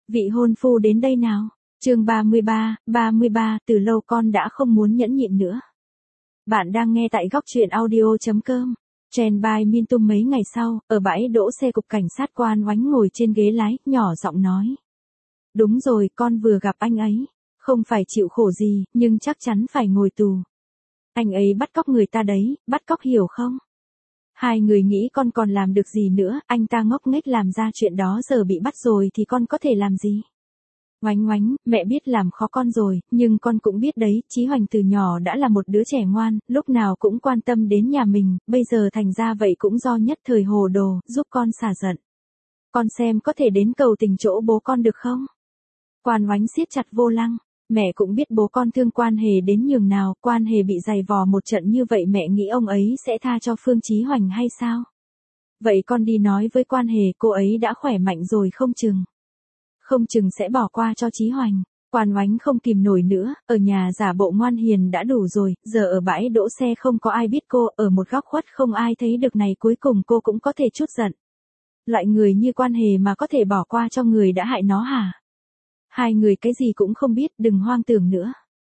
Vị hôn phu đến đây nào. Chương 33, từ lâu con đã không muốn nhẫn nhịn nữa. Bạn đang nghe tại góc truyện audio.com. Trend by Mintum. Mấy ngày sau, ở bãi đỗ xe cục cảnh sát, Quan Oánh ngồi trên ghế lái, nhỏ giọng nói. Đúng rồi, con vừa gặp anh ấy. Không phải chịu khổ gì, nhưng chắc chắn phải ngồi tù. Anh ấy bắt cóc người ta đấy, bắt cóc hiểu không? Hai người nghĩ con còn làm được gì nữa, anh ta ngốc nghếch làm ra chuyện đó, giờ bị bắt rồi thì con có thể làm gì? Oánh Oánh, mẹ biết làm khó con rồi, nhưng con cũng biết đấy, Chí Hoành từ nhỏ đã là một đứa trẻ ngoan, lúc nào cũng quan tâm đến nhà mình, bây giờ thành ra vậy cũng do nhất thời hồ đồ, giúp con xả giận. Con xem có thể đến cầu tình chỗ bố con được không? Quan Oánh siết chặt vô lăng. Mẹ cũng biết bố con thương Quan Hề đến nhường nào, Quan Hề bị giày vò một trận như vậy, mẹ nghĩ ông ấy sẽ tha cho Phương Chí Hoành hay sao? Vậy con đi nói với Quan Hề, cô ấy đã khỏe mạnh rồi không chừng sẽ bỏ qua cho Chí Hoành. Quan Oánh không kìm nổi nữa, ở nhà giả bộ ngoan hiền đã đủ rồi, giờ ở bãi đỗ xe không có ai biết cô, ở một góc khuất không ai thấy được này, cuối cùng cô cũng có thể chút giận. Loại người như Quan Hề mà có thể bỏ qua cho người đã hại nó hả? Hai người cái gì cũng không biết, đừng hoang tưởng nữa.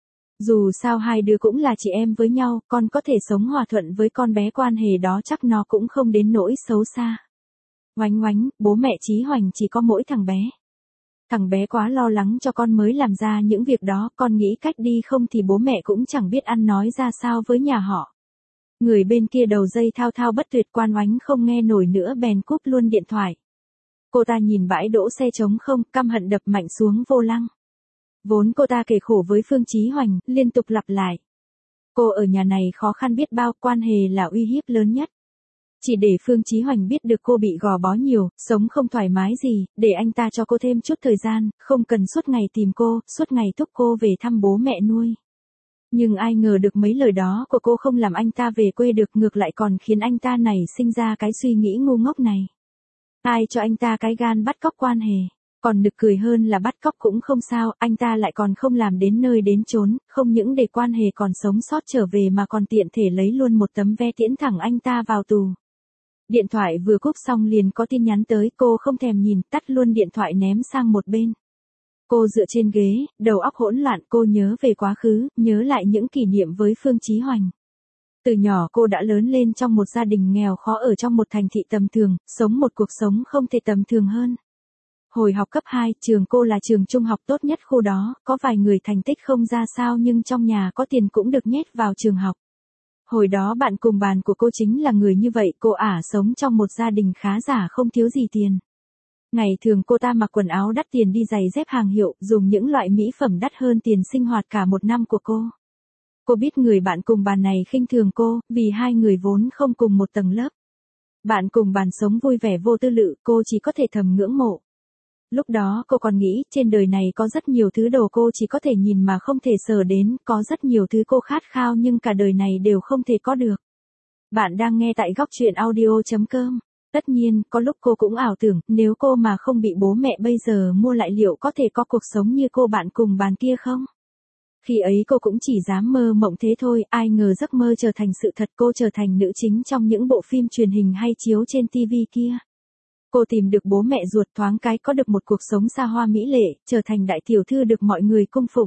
Dù sao hai đứa cũng là chị em với nhau, con có thể sống hòa thuận với con bé Quan Hề đó, chắc nó cũng không đến nỗi xấu xa. Oánh Oánh, bố mẹ Chí Hoành chỉ có mỗi thằng bé. Thằng bé quá lo lắng cho con mới làm ra những việc đó, con nghĩ cách đi không thì bố mẹ cũng chẳng biết ăn nói ra sao với nhà họ. Người bên kia đầu dây thao thao bất tuyệt, Quan Oánh không nghe nổi nữa bèn cúp luôn điện thoại. Cô ta nhìn bãi đỗ xe trống không, căm hận đập mạnh xuống vô lăng. Vốn cô ta kể khổ với Phương Chí Hoành, liên tục lặp lại. Cô ở nhà này khó khăn biết bao, Quan Hề là uy hiếp lớn nhất. Chỉ để Phương Chí Hoành biết được cô bị gò bó nhiều, sống không thoải mái gì, để anh ta cho cô thêm chút thời gian, không cần suốt ngày tìm cô, suốt ngày thúc cô về thăm bố mẹ nuôi. Nhưng ai ngờ được mấy lời đó của cô không làm anh ta về quê được, ngược lại còn khiến anh ta nảy sinh ra cái suy nghĩ ngu ngốc này. Ai cho anh ta cái gan bắt cóc Quan Hề? Còn nực cười hơn là bắt cóc cũng không sao, anh ta lại còn không làm đến nơi đến chốn, không những để Quan Hề còn sống sót trở về mà còn tiện thể lấy luôn một tấm vé tiễn thẳng anh ta vào tù. Điện thoại vừa cúp xong liền có tin nhắn tới, cô không thèm nhìn, tắt luôn điện thoại ném sang một bên. Cô dựa trên ghế, đầu óc hỗn loạn, cô nhớ về quá khứ, nhớ lại những kỷ niệm với Phương Chí Hoành. Từ nhỏ cô đã lớn lên trong một gia đình nghèo khó ở trong một thành thị tầm thường, sống một cuộc sống không thể tầm thường hơn. Hồi học cấp 2, trường cô là trường trung học tốt nhất khu đó, có vài người thành tích không ra sao nhưng trong nhà có tiền cũng được nhét vào trường học. Hồi đó bạn cùng bàn của cô chính là người như vậy, cô sống trong một gia đình khá giả không thiếu gì tiền. Ngày thường cô ta mặc quần áo đắt tiền, đi giày dép hàng hiệu, dùng những loại mỹ phẩm đắt hơn tiền sinh hoạt cả một năm của cô. Cô biết người bạn cùng bàn này khinh thường cô, vì hai người vốn không cùng một tầng lớp. Bạn cùng bàn sống vui vẻ vô tư lự, cô chỉ có thể thầm ngưỡng mộ. Lúc đó cô còn nghĩ, trên đời này có rất nhiều thứ đồ cô chỉ có thể nhìn mà không thể sờ đến, có rất nhiều thứ cô khát khao nhưng cả đời này đều không thể có được. Bạn đang nghe tại góc truyện audio.com. Tất nhiên, có lúc cô cũng ảo tưởng, nếu cô mà không bị bố mẹ bây giờ mua lại liệu có thể có cuộc sống như cô bạn cùng bàn kia không? Khi ấy cô cũng chỉ dám mơ mộng thế thôi, ai ngờ giấc mơ trở thành sự thật, cô trở thành nữ chính trong những bộ phim truyền hình hay chiếu trên TV kia. Cô tìm được bố mẹ ruột, thoáng cái có được một cuộc sống xa hoa mỹ lệ, trở thành đại tiểu thư được mọi người cung phụng.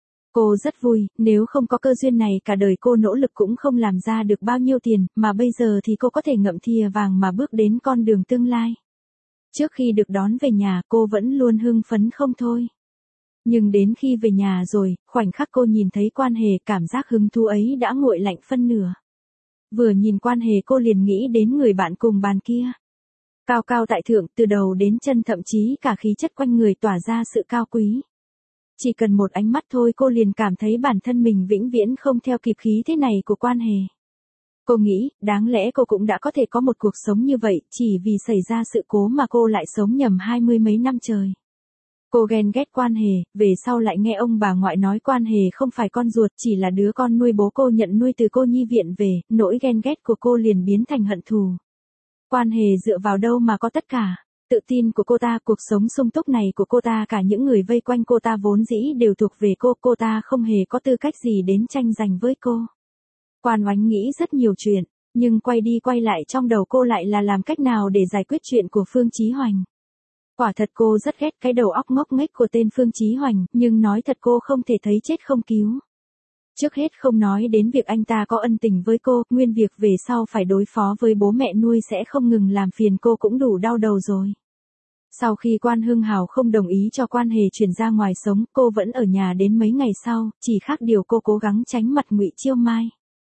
Cô rất vui, nếu không có cơ duyên này cả đời cô nỗ lực cũng không làm ra được bao nhiêu tiền, mà bây giờ thì cô có thể ngậm thìa vàng mà bước đến con đường tương lai. Trước khi được đón về nhà cô vẫn luôn hưng phấn không thôi. Nhưng đến khi về nhà rồi, khoảnh khắc cô nhìn thấy Quan Hề, cảm giác hứng thú ấy đã nguội lạnh phân nửa. Vừa nhìn Quan Hề cô liền nghĩ đến người bạn cùng bàn kia. Cao cao tại thượng, từ đầu đến chân, thậm chí cả khí chất quanh người tỏa ra sự cao quý. Chỉ cần một ánh mắt thôi cô liền cảm thấy bản thân mình vĩnh viễn không theo kịp khí thế này của Quan Hề. Cô nghĩ, đáng lẽ cô cũng đã có thể có một cuộc sống như vậy, chỉ vì xảy ra sự cố mà cô lại sống nhầm 20 mấy năm trời. Cô ghen ghét Quan Hề, về sau lại nghe ông bà ngoại nói Quan Hề không phải con ruột, chỉ là đứa con nuôi bố cô nhận nuôi từ cô nhi viện về, nỗi ghen ghét của cô liền biến thành hận thù. Quan Hề dựa vào đâu mà có tất cả? Tự tin của cô ta, cuộc sống sung túc này của cô ta, cả những người vây quanh cô ta vốn dĩ đều thuộc về cô ta không hề có tư cách gì đến tranh giành với cô. Quan Oánh nghĩ rất nhiều chuyện, nhưng quay đi quay lại trong đầu cô lại là làm cách nào để giải quyết chuyện của Phương Chí Hoành. Quả thật cô rất ghét cái đầu óc ngốc nghếch của tên Phương Chí Hoành, nhưng nói thật cô không thể thấy chết không cứu. Trước hết không nói đến việc anh ta có ân tình với cô, nguyên việc về sau phải đối phó với bố mẹ nuôi sẽ không ngừng làm phiền cô cũng đủ đau đầu rồi. Sau khi Quan Hưng Hào không đồng ý cho Quan Hề chuyển ra ngoài sống, cô vẫn ở nhà đến mấy ngày sau, chỉ khác điều cô cố gắng tránh mặt Ngụy Chiêu Mai.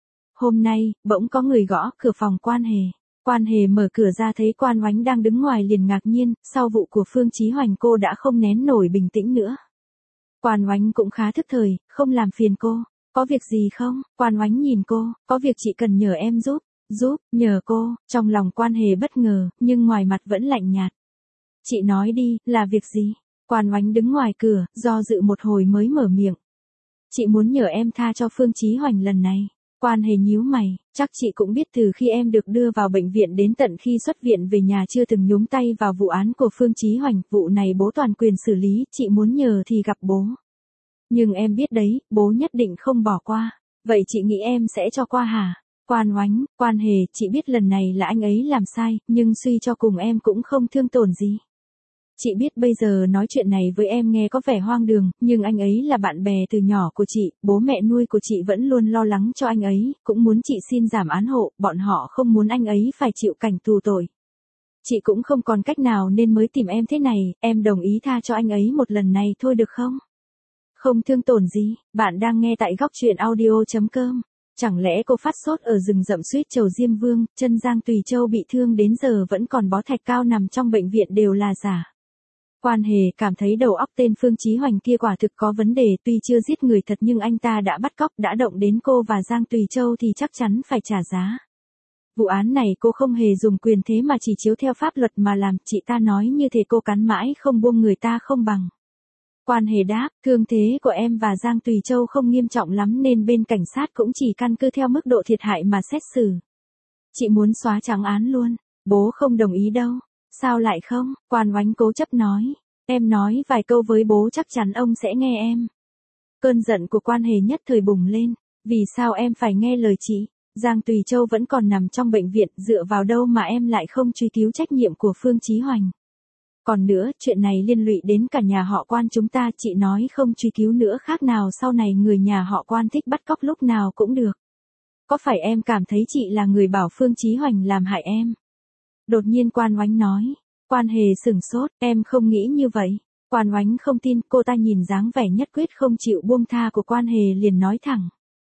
Hôm nay, bỗng có người gõ cửa phòng Quan Hề. Quan Hề mở cửa ra thấy Quan Oánh đang đứng ngoài liền ngạc nhiên, sau vụ của Phương Chí Hoành cô đã không nén nổi bình tĩnh nữa. Quan Oánh cũng khá thức thời, không làm phiền cô. Có việc gì không? Quan Oánh nhìn cô, có việc chị cần nhờ em giúp. Nhờ cô, trong lòng Quan Hề bất ngờ, nhưng ngoài mặt vẫn lạnh nhạt. Chị nói đi, là việc gì? Quan Oánh đứng ngoài cửa, do dự một hồi mới mở miệng. Chị muốn nhờ em tha cho Phương Chí Hoành lần này. Quan Hề nhíu mày, chắc chị cũng biết từ khi em được đưa vào bệnh viện đến tận khi xuất viện về nhà chưa từng nhúng tay vào vụ án của Phương Chí Hoành, vụ này bố toàn quyền xử lý, chị muốn nhờ thì gặp bố. Nhưng em biết đấy, bố nhất định không bỏ qua, vậy chị nghĩ em sẽ cho qua hả? Quan Oánh, Quan Hề, chị biết lần này là anh ấy làm sai, nhưng suy cho cùng em cũng không thương tổn gì. Chị biết bây giờ nói chuyện này với em nghe có vẻ hoang đường, nhưng anh ấy là bạn bè từ nhỏ của chị, bố mẹ nuôi của chị vẫn luôn lo lắng cho anh ấy, cũng muốn chị xin giảm án hộ, bọn họ không muốn anh ấy phải chịu cảnh tù tội. Chị cũng không còn cách nào nên mới tìm em thế này, em đồng ý tha cho anh ấy một lần này thôi được không? Không thương tổn gì, bạn đang nghe tại góc truyện audio.com. Chẳng lẽ cô phát sốt ở rừng rậm suýt trầu Diêm Vương, chân Giang Tùy Châu bị thương đến giờ vẫn còn bó thạch cao nằm trong bệnh viện đều là giả. Quan Hề cảm thấy đầu óc tên Phương Chí Hoành kia quả thực có vấn đề, tuy chưa giết người thật nhưng anh ta đã bắt cóc, đã động đến cô và Giang Tùy Châu thì chắc chắn phải trả giá. Vụ án này cô không hề dùng quyền thế mà chỉ chiếu theo pháp luật mà làm, chị ta nói như thế cô cắn mãi không buông người ta không bằng. Quan Hề đáp, thương thế của em và Giang Tùy Châu không nghiêm trọng lắm nên bên cảnh sát cũng chỉ căn cứ theo mức độ thiệt hại mà xét xử. Chị muốn xóa trắng án luôn, bố không đồng ý đâu. Sao lại không? Quan Oánh cố chấp nói. Em nói vài câu với bố chắc chắn ông sẽ nghe em. Cơn giận của Quan Hề nhất thời bùng lên. Vì sao em phải nghe lời chị? Giang Tùy Châu vẫn còn nằm trong bệnh viện, dựa vào đâu mà em lại không truy cứu trách nhiệm của Phương Chí Hoành? Còn nữa, chuyện này liên lụy đến cả nhà họ Quan chúng ta, chị nói không truy cứu nữa khác nào sau này người nhà họ Quan thích bắt cóc lúc nào cũng được. Có phải em cảm thấy chị là người bảo Phương Chí Hoành làm hại em? Đột nhiên Quan Oánh nói. Quan Hề sửng sốt, em không nghĩ như vậy. Quan Oánh không tin, cô ta nhìn dáng vẻ nhất quyết không chịu buông tha của Quan Hề liền nói thẳng.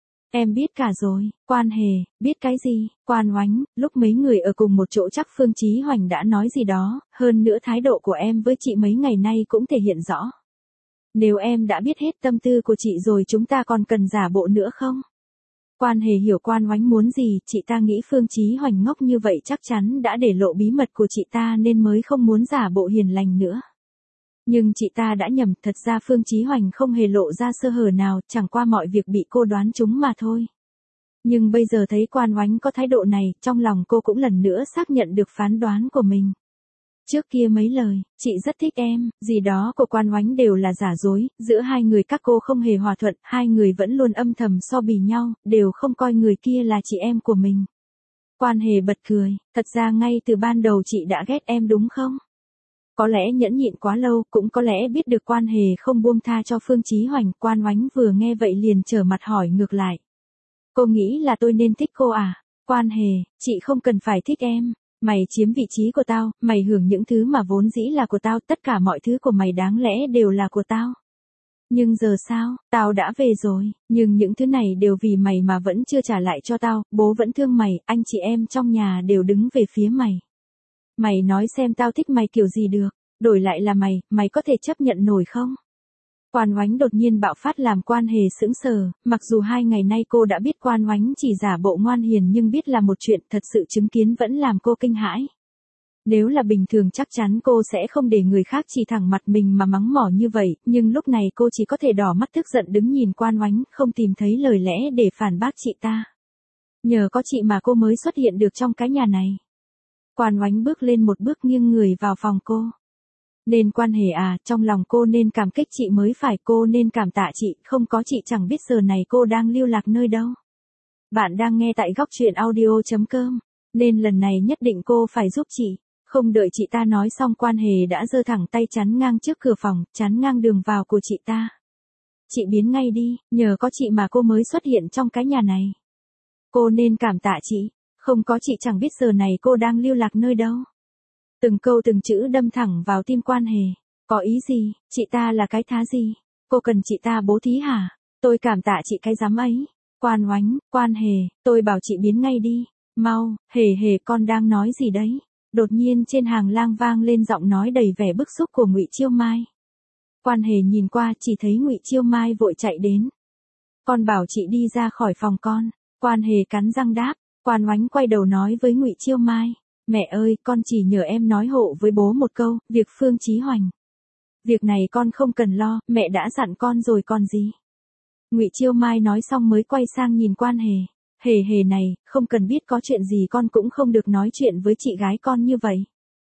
Em biết cả rồi. Quan Hề, biết cái gì? Quan Oánh, lúc mấy người ở cùng một chỗ chắc Phương Chí Hoành đã nói gì đó, hơn nữa thái độ của em với chị mấy ngày nay cũng thể hiện rõ. Nếu em đã biết hết tâm tư của chị rồi chúng ta còn cần giả bộ nữa không? Quan Hề hiểu Quan Oánh muốn gì, chị ta nghĩ Phương Chí Hoành ngốc như vậy chắc chắn đã để lộ bí mật của chị ta nên mới không muốn giả bộ hiền lành nữa. Nhưng chị ta đã nhầm, thật ra Phương Chí Hoành không hề lộ ra sơ hở nào, chẳng qua mọi việc bị cô đoán trúng mà thôi. Nhưng bây giờ thấy Quan Oánh có thái độ này, trong lòng cô cũng lần nữa xác nhận được phán đoán của mình. Trước kia mấy lời, chị rất thích em, gì đó của Quan Oánh đều là giả dối, giữa hai người các cô không hề hòa thuận, hai người vẫn luôn âm thầm so bì nhau, đều không coi người kia là chị em của mình. Quan Hề bật cười, thật ra ngay từ ban đầu chị đã ghét em đúng không? Có lẽ nhẫn nhịn quá lâu, cũng có lẽ biết được Quan Hề không buông tha cho Phương Chí Hoành. Quan Oánh vừa nghe vậy liền trở mặt hỏi ngược lại. Cô nghĩ là tôi nên thích cô à? Quan Hề, chị không cần phải thích em. Mày chiếm vị trí của tao, mày hưởng những thứ mà vốn dĩ là của tao, tất cả mọi thứ của mày đáng lẽ đều là của tao. Nhưng giờ sao, tao đã về rồi, nhưng những thứ này đều vì mày mà vẫn chưa trả lại cho tao, bố vẫn thương mày, anh chị em trong nhà đều đứng về phía mày. Mày nói xem tao thích mày kiểu gì được, đổi lại là mày có thể chấp nhận nổi không? Quan Oánh đột nhiên bạo phát làm Quan Hề sững sờ, mặc dù 2 ngày nay cô đã biết Quan Oánh chỉ giả bộ ngoan hiền nhưng biết là một chuyện, thật sự chứng kiến vẫn làm cô kinh hãi. Nếu là bình thường chắc chắn cô sẽ không để người khác chỉ thẳng mặt mình mà mắng mỏ như vậy, nhưng lúc này cô chỉ có thể đỏ mắt tức giận đứng nhìn Quan Oánh, không tìm thấy lời lẽ để phản bác chị ta. Nhờ có chị mà cô mới xuất hiện được trong cái nhà này. Quan Oánh bước lên một bước nghiêng người vào phòng cô. Nên Quan Hề à, trong lòng cô nên cảm kích chị mới phải, cô nên cảm tạ chị, không có chị chẳng biết giờ này cô đang lưu lạc nơi đâu. Bạn đang nghe tại góc truyện audio.com, nên lần này nhất định cô phải giúp chị. Không đợi chị ta nói xong Quan Hề đã giơ thẳng tay chắn ngang trước cửa phòng, chắn ngang đường vào của chị ta. Chị biến ngay đi, nhờ có chị mà cô mới xuất hiện trong cái nhà này. Cô nên cảm tạ chị, không có chị chẳng biết giờ này cô đang lưu lạc nơi đâu. Từng câu từng chữ đâm thẳng vào tim Quan Hề. Có ý gì, chị ta là cái thá gì? Cô cần chị ta bố thí hả? Tôi cảm tạ chị cái dám ấy. Quan Oánh, Quan Hề, tôi bảo chị biến ngay đi. Mau, Hề Hề con đang nói gì đấy? Đột nhiên trên hàng lang vang lên giọng nói đầy vẻ bức xúc của Ngụy Chiêu Mai. Quan Hề nhìn qua chỉ thấy Ngụy Chiêu Mai vội chạy đến. Con bảo chị đi ra khỏi phòng con. Quan Hề cắn răng đáp. Quan Oánh quay đầu nói với Ngụy Chiêu Mai. Mẹ ơi, con chỉ nhờ em nói hộ với bố một câu, việc Phương Chí Hoành. Việc này con không cần lo, mẹ đã dặn con rồi còn gì. Ngụy Chiêu Mai nói xong mới quay sang nhìn Quan Hề. Hề Hề này, không cần biết có chuyện gì con cũng không được nói chuyện với chị gái con như vậy.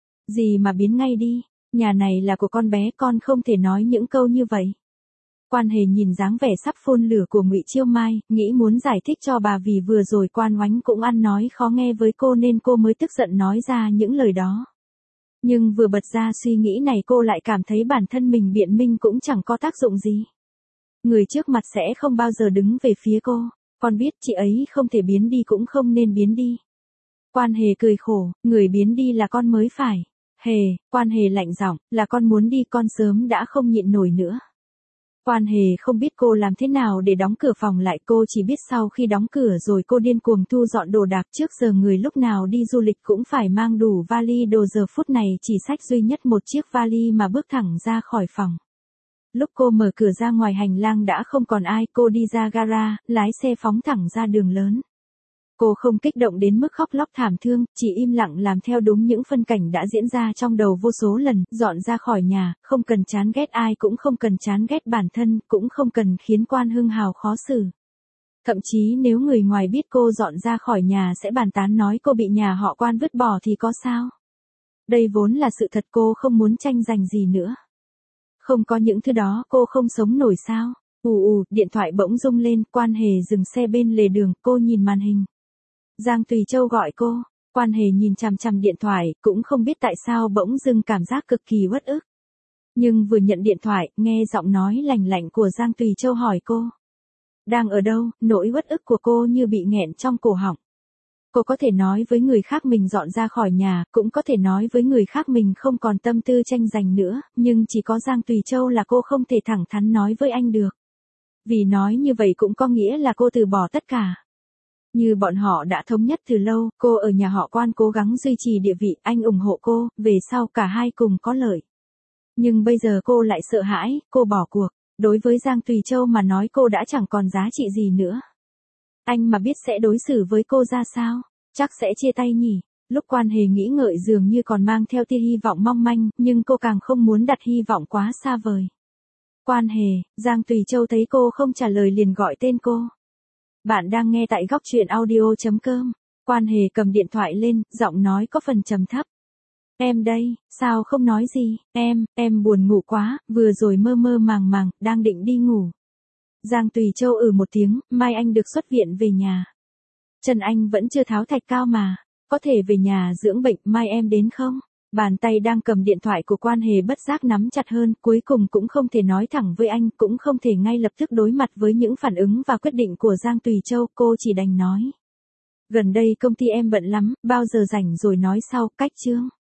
Gì mà biến ngay đi, nhà này là của con bé con không thể nói những câu như vậy. Quan Hề nhìn dáng vẻ sắp phun lửa của Ngụy Chiêu Mai, nghĩ muốn giải thích cho bà vì vừa rồi Quan Oánh cũng ăn nói khó nghe với cô nên cô mới tức giận nói ra những lời đó. Nhưng vừa bật ra suy nghĩ này cô lại cảm thấy bản thân mình biện minh cũng chẳng có tác dụng gì. Người trước mặt sẽ không bao giờ đứng về phía cô. Con biết chị ấy không thể biến đi cũng không nên biến đi. Quan Hề cười khổ, người biến đi là con mới phải. Hề, Quan Hề lạnh giọng, là con muốn đi con sớm đã không nhịn nổi nữa. Quan Hề không biết cô làm thế nào để đóng cửa phòng lại, cô chỉ biết sau khi đóng cửa rồi cô điên cuồng thu dọn đồ đạc. Trước giờ người lúc nào đi du lịch cũng phải mang đủ vali đồ, giờ phút này chỉ xách duy nhất một chiếc vali mà bước thẳng ra khỏi phòng. Lúc cô mở cửa ra ngoài hành lang đã không còn ai, cô đi ra gara, lái xe phóng thẳng ra đường lớn. Cô không kích động đến mức khóc lóc thảm thương, chỉ im lặng làm theo đúng những phân cảnh đã diễn ra trong đầu vô số lần, dọn ra khỏi nhà, không cần chán ghét ai cũng không cần chán ghét bản thân, cũng không cần khiến Quan Hưng Hào khó xử. Thậm chí nếu người ngoài biết cô dọn ra khỏi nhà sẽ bàn tán nói cô bị nhà họ Quan vứt bỏ thì có sao? Đây vốn là sự thật, cô không muốn tranh giành gì nữa. Không có những thứ đó cô không sống nổi sao? Điện thoại bỗng rung lên, Quan Hề dừng xe bên lề đường, cô nhìn màn hình. Giang Tùy Châu gọi cô, Quan Hề nhìn chằm chằm điện thoại, cũng không biết tại sao bỗng dưng cảm giác cực kỳ uất ức. Nhưng vừa nhận điện thoại, nghe giọng nói lành lạnh của Giang Tùy Châu hỏi cô. Đang ở đâu, nỗi uất ức của cô như bị nghẹn trong cổ họng. Cô có thể nói với người khác mình dọn ra khỏi nhà, cũng có thể nói với người khác mình không còn tâm tư tranh giành nữa, nhưng chỉ có Giang Tùy Châu là cô không thể thẳng thắn nói với anh được. Vì nói như vậy cũng có nghĩa là cô từ bỏ tất cả. Như bọn họ đã thống nhất từ lâu, cô ở nhà họ Quan cố gắng duy trì địa vị, anh ủng hộ cô, về sau cả hai cùng có lợi. Nhưng bây giờ cô lại sợ hãi, cô bỏ cuộc. Đối với Giang Tùy Châu mà nói cô đã chẳng còn giá trị gì nữa. Anh mà biết sẽ đối xử với cô ra sao? Chắc sẽ chia tay nhỉ? Lúc Quan Hề nghĩ ngợi dường như còn mang theo tia hy vọng mong manh, nhưng cô càng không muốn đặt hy vọng quá xa vời. Quan Hề, Giang Tùy Châu thấy cô không trả lời liền gọi tên cô. Bạn đang nghe tại góc truyện audio.com. Quan Hề cầm điện thoại lên, giọng nói có phần trầm thấp. Em đây, sao không nói gì, em buồn ngủ quá, vừa rồi mơ mơ màng màng, đang định đi ngủ. Giang Tùy Châu một tiếng, mai anh được xuất viện về nhà. Chân anh vẫn chưa tháo thạch cao mà, có thể về nhà dưỡng bệnh, mai em đến không? Bàn tay đang cầm điện thoại của Quan Hề bất giác nắm chặt hơn, cuối cùng cũng không thể nói thẳng với anh, cũng không thể ngay lập tức đối mặt với những phản ứng và quyết định của Giang Tùy Châu, cô chỉ đành nói. Gần đây công ty em bận lắm, bao giờ rảnh rồi nói sau, cách chương.